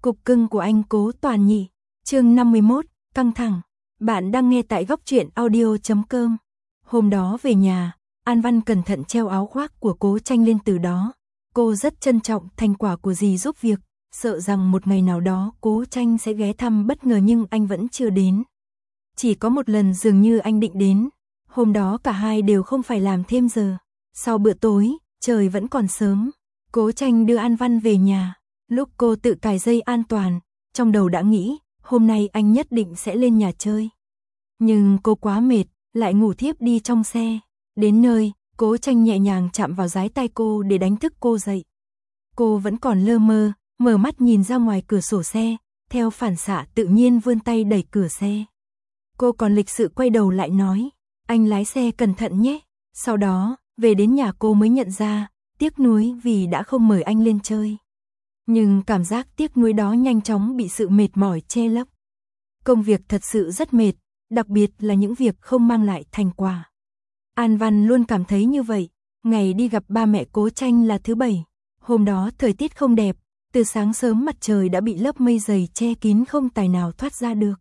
Cục cưng của anh Cố Toàn nhỉ. Chương 51, căng thẳng. Bạn đang nghe tại góc truyện audio.com. Hôm đó về nhà, An Văn cẩn thận treo áo khoác của Cố Tranh lên từ đó. Cô rất trân trọng thành quả của dì giúp việc, sợ rằng một ngày nào đó Cố Tranh sẽ ghé thăm bất ngờ nhưng anh vẫn chưa đến. Chỉ có một lần dường như anh định đến. Hôm đó cả hai đều không phải làm thêm giờ. Sau bữa tối, trời vẫn còn sớm. Cố Tranh đưa An Văn về nhà. Lúc cô tự cài dây an toàn, trong đầu đã nghĩ, hôm nay anh nhất định sẽ lên nhà chơi. Nhưng cô quá mệt, lại ngủ thiếp đi trong xe. Đến nơi, Cố Tranh nhẹ nhàng chạm vào dái tay cô để đánh thức cô dậy. Cô vẫn còn lơ mơ, mở mắt nhìn ra ngoài cửa sổ xe, theo phản xạ tự nhiên vươn tay đẩy cửa xe. Cô còn lịch sự quay đầu lại nói, anh lái xe cẩn thận nhé. Sau đó, về đến nhà cô mới nhận ra, tiếc nuối vì đã không mời anh lên chơi. Nhưng cảm giác tiếc nuối đó nhanh chóng bị sự mệt mỏi che lấp. Công việc thật sự rất mệt, đặc biệt là những việc không mang lại thành quả. An Văn luôn cảm thấy như vậy. Ngày đi gặp ba mẹ Cố Tranh là thứ Bảy. Hôm đó thời tiết không đẹp, từ sáng sớm mặt trời đã bị lớp mây dày che kín không tài nào thoát ra được.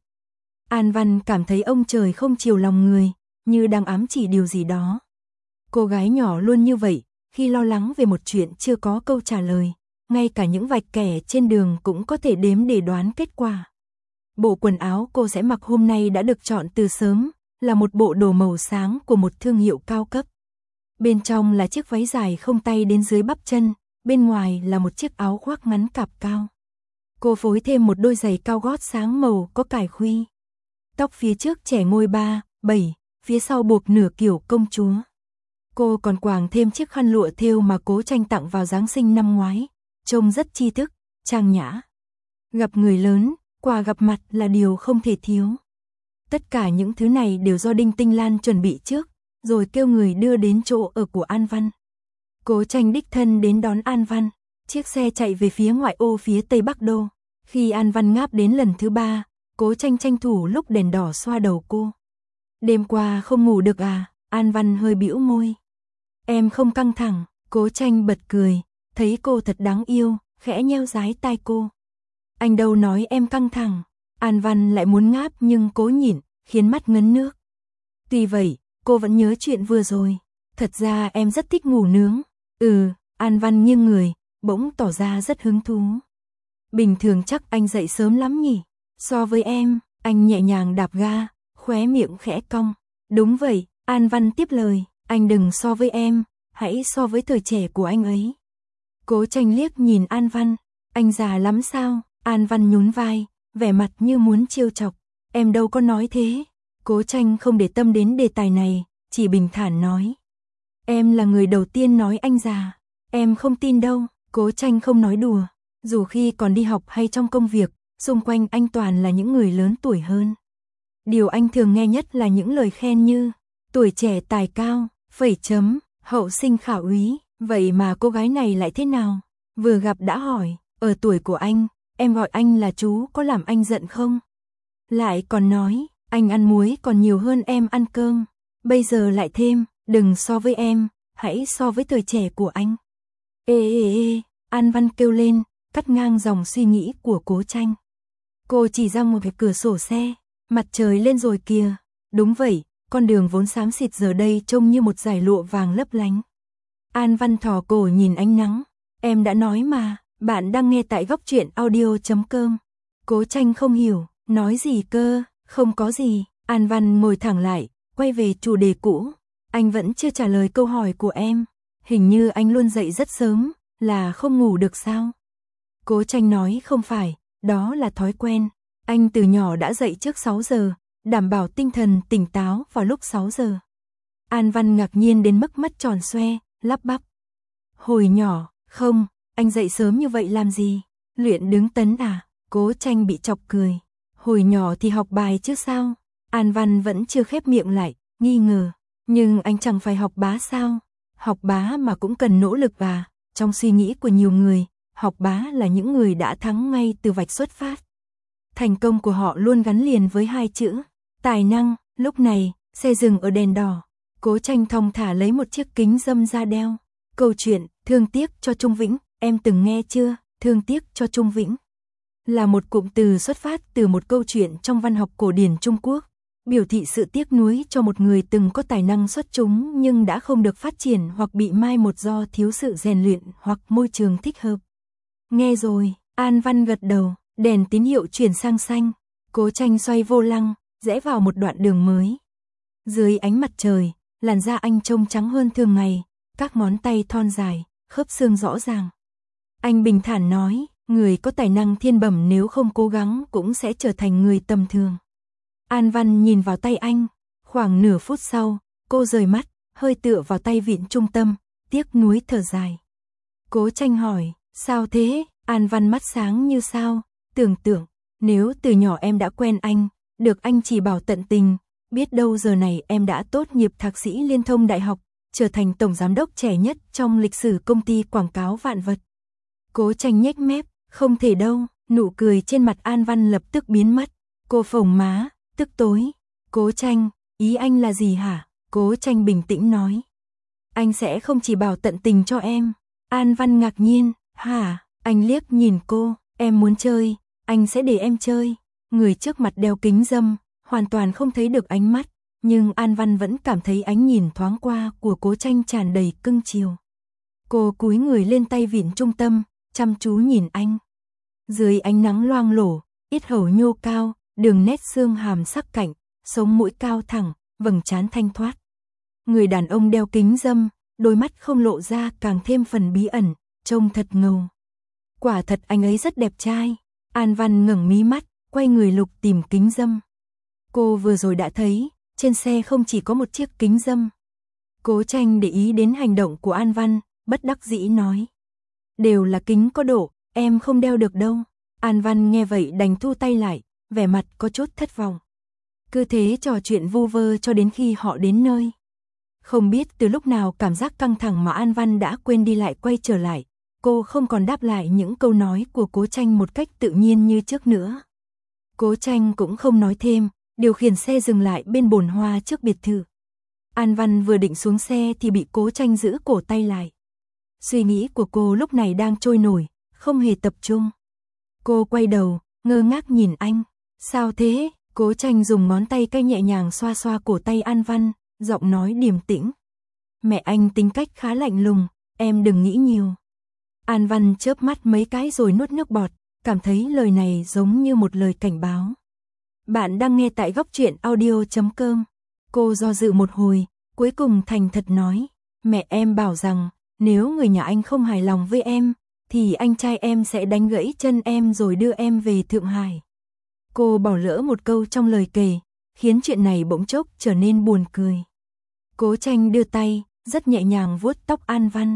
An Văn cảm thấy ông trời không chiều lòng người, như đang ám chỉ điều gì đó. Cô gái nhỏ luôn như vậy, khi lo lắng về một chuyện chưa có câu trả lời, ngay cả những vạch kẻ trên đường cũng có thể đếm để đoán kết quả. Bộ quần áo cô sẽ mặc hôm nay đã được chọn từ sớm, là một bộ đồ màu sáng của một thương hiệu cao cấp. Bên trong là chiếc váy dài không tay đến dưới bắp chân, bên ngoài là một chiếc áo khoác ngắn cạp cao. Cô phối thêm một đôi giày cao gót sáng màu có cài khuy. Tóc phía trước trẻ ngôi 3, 7, phía sau buộc nửa kiểu công chúa. Cô còn quàng thêm chiếc khăn lụa thêu mà Cố Tranh tặng vào Giáng sinh năm ngoái, trông rất tri thức, trang nhã. Gặp người lớn, quà gặp mặt là điều không thể thiếu. Tất cả những thứ này đều do Đinh Tinh Lan chuẩn bị trước, rồi kêu người đưa đến chỗ ở của An Văn. Cố Tranh đích thân đến đón An Văn, chiếc xe chạy về phía ngoại ô phía Tây Bắc Đô. Khi An Văn ngáp đến lần thứ 3, Cố Tranh tranh thủ lúc đèn đỏ xoa đầu cô. Đêm qua không ngủ được à? An Văn hơi bĩu môi. Em không căng thẳng. Cố Tranh bật cười, thấy cô thật đáng yêu, khẽ nheo dái tai cô. Anh đâu nói em căng thẳng. An Văn lại muốn ngáp nhưng cố nhịn, khiến mắt ngấn nước. Tuy vậy, cô vẫn nhớ chuyện vừa rồi. Thật ra em rất thích ngủ nướng. An Văn nghiêng người, bỗng tỏ ra rất hứng thú. Bình thường chắc anh dậy sớm lắm nhỉ? So với em, anh nhẹ nhàng đạp ga, khóe miệng khẽ cong. Đúng vậy, An Văn tiếp lời, anh đừng so với em, hãy so với thời trẻ của anh ấy. Cố Tranh liếc nhìn An Văn, anh già lắm sao? An Văn nhún vai, vẻ mặt như muốn trêu chọc. Em đâu có nói thế. Cố Tranh không để tâm đến đề tài này, chỉ bình thản nói. Em là người đầu tiên nói anh già. Em không tin đâu. Cố Tranh không nói đùa. Dù khi còn đi học hay trong công việc, xung quanh anh toàn là những người lớn tuổi hơn. Điều anh thường nghe nhất là những lời khen như tuổi trẻ tài cao, phẩy chấm, hậu sinh khả úy. Vậy mà cô gái này lại thế nào? Vừa gặp đã hỏi, ở tuổi của anh, em gọi anh là chú có làm anh giận không? Lại còn nói, anh ăn muối còn nhiều hơn em ăn cơm. Bây giờ lại thêm, đừng so với em, hãy so với thời trẻ của anh. Ê, An Văn kêu lên, cắt ngang dòng suy nghĩ của Cố Tranh. Cô chỉ ra một cái cửa sổ xe, mặt trời lên rồi kìa. Đúng vậy, con đường vốn xám xịt giờ đây trông như một dải lụa vàng lấp lánh. An Văn thò cổ nhìn ánh nắng. Em đã nói mà, bạn đang nghe tại góc truyện audio.com. Cố Tranh không hiểu, nói gì cơ? Không có gì. An Văn ngồi thẳng lại, quay về chủ đề cũ. Anh vẫn chưa trả lời câu hỏi của em. Hình như anh luôn dậy rất sớm, là không ngủ được sao? Cố Tranh nói không phải, đó là thói quen. Anh từ nhỏ đã dậy trước 6 giờ, đảm bảo tinh thần tỉnh táo vào lúc 6 giờ. An Văn ngạc nhiên đến mức mắt tròn xoe, lắp bắp. Hồi nhỏ, không, anh dậy sớm như vậy làm gì? Luyện đứng tấn à? Cố Tranh bị chọc cười. Hồi nhỏ thì học bài chứ sao? An Văn vẫn chưa khép miệng lại, nghi ngờ. Nhưng anh chẳng phải học bá sao? Học bá mà cũng cần nỗ lực à? Trong suy nghĩ của nhiều người, học bá là những người đã thắng ngay từ vạch xuất phát. Thành công của họ luôn gắn liền với hai chữ tài năng. Lúc này, xe dừng ở đèn đỏ. Cố Tranh thong thả lấy một chiếc kính râm ra đeo. Câu chuyện Thương tiếc cho Trung Vĩnh, em từng nghe chưa? Thương tiếc cho Trung Vĩnh. là một cụm từ xuất phát từ một câu chuyện trong văn học cổ điển Trung Quốc, biểu thị sự tiếc nuối cho một người từng có tài năng xuất chúng nhưng đã không được phát triển hoặc bị mai một do thiếu sự rèn luyện hoặc môi trường thích hợp. Nghe rồi, An Văn gật đầu, đèn tín hiệu chuyển sang xanh, Cố Tranh xoay vô lăng, rẽ vào một đoạn đường mới. Dưới ánh mặt trời, làn da anh trông trắng hơn thường ngày, các ngón tay thon dài, khớp xương rõ ràng. Anh bình thản nói, người có tài năng thiên bẩm nếu không cố gắng cũng sẽ trở thành người tầm thường. An Văn nhìn vào tay anh, khoảng nửa phút sau, cô rời mắt, hơi tựa vào tay vịn trung tâm, tiếc nuối thở dài. Cố Tranh hỏi, sao thế? An Văn mắt sáng như sao, tưởng tượng, nếu từ nhỏ em đã quen anh, được anh chỉ bảo tận tình, biết đâu giờ này em đã tốt nghiệp thạc sĩ liên thông đại học, trở thành tổng giám đốc trẻ nhất trong lịch sử công ty quảng cáo vạn vật. Cố Tranh nhếch mép, không thể đâu, nụ cười trên mặt An Văn lập tức biến mất, cô phồng má, tức tối. Cố Tranh, ý anh là gì hả? Cố Tranh bình tĩnh nói. Anh sẽ không chỉ bảo tận tình cho em. An Văn ngạc nhiên, hả? Anh liếc nhìn cô, em muốn chơi, anh sẽ để em chơi. Người trước mặt đeo kính râm, hoàn toàn không thấy được ánh mắt, nhưng An Văn vẫn cảm thấy ánh nhìn thoáng qua của Cố Tranh tràn đầy cưng chiều. Cô cúi người lên tay vịn trung tâm, chăm chú nhìn anh. Dưới ánh nắng loang lổ, yết hầu nhô cao, đường nét xương hàm sắc cạnh, sống mũi cao thẳng, vầng trán thanh thoát. Người đàn ông đeo kính râm, đôi mắt không lộ ra càng thêm phần bí ẩn, trông thật ngầu. Quả thật anh ấy rất đẹp trai. An Văn ngẩng mí mắt, quay người lục tìm kính râm. Cô vừa rồi đã thấy, trên xe không chỉ có một chiếc kính râm. Cố Tranh để ý đến hành động của An Văn, bất đắc dĩ nói. Đều là kính có độ, em không đeo được đâu. An Văn nghe vậy đành thu tay lại, vẻ mặt có chút thất vọng. Cứ thế trò chuyện vu vơ cho đến khi họ đến nơi. Không biết từ lúc nào cảm giác căng thẳng mà An Văn đã quên đi lại quay trở lại. Cô không còn đáp lại những câu nói của Cố Tranh một cách tự nhiên như trước nữa. Cố Tranh cũng không nói thêm, điều khiển xe dừng lại bên bồn hoa trước biệt thự. An Văn vừa định xuống xe thì bị Cố Tranh giữ cổ tay lại. Suy nghĩ của cô lúc này đang trôi nổi, không hề tập trung. Cô quay đầu, ngơ ngác nhìn anh. Sao thế? Cố Tranh dùng ngón tay cái nhẹ nhàng xoa xoa cổ tay An Văn, giọng nói điềm tĩnh. Mẹ anh tính cách khá lạnh lùng, em đừng nghĩ nhiều. An Văn chớp mắt mấy cái rồi nuốt nước bọt, cảm thấy lời này giống như một lời cảnh báo. Bạn đang nghe tại Góc Truyện Audio.com. Cô do dự một hồi, cuối cùng thành thật nói. Mẹ em bảo rằng, nếu người nhà anh không hài lòng với em, thì anh trai em sẽ đánh gãy chân em rồi đưa em về Thượng Hải. Cô bỏ lỡ một câu trong lời kể, khiến chuyện này bỗng chốc trở nên buồn cười. Cố Tranh đưa tay, rất nhẹ nhàng vuốt tóc An Văn.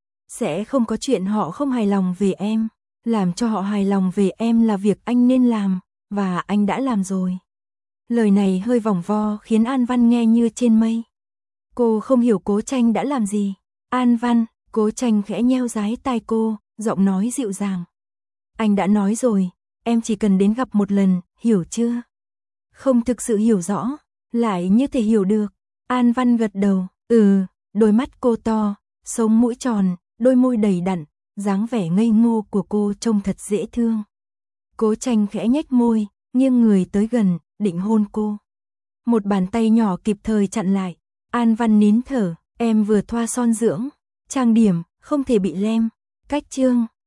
Sẽ không có chuyện họ không hài lòng về em. Làm cho họ hài lòng về em là việc anh nên làm, và anh đã làm rồi. Lời này hơi vòng vo khiến An Văn nghe như trên mây. Cô không hiểu Cố Tranh đã làm gì. An Văn, Cố Tranh khẽ nheo dái tai cô, giọng nói dịu dàng. Anh đã nói rồi, em chỉ cần đến gặp một lần, hiểu chưa? Không thực sự hiểu rõ, lại như thể hiểu được. An Văn gật đầu, đôi mắt cô to, sống mũi tròn, đôi môi đầy đặn, dáng vẻ ngây ngô của cô trông thật dễ thương. Cố Tranh khẽ nhếch môi, nghiêng người tới gần, định hôn cô. Một bàn tay nhỏ kịp thời chặn lại. An Văn nín thở, em vừa thoa son dưỡng, trang điểm, không thể bị lem. Cách chương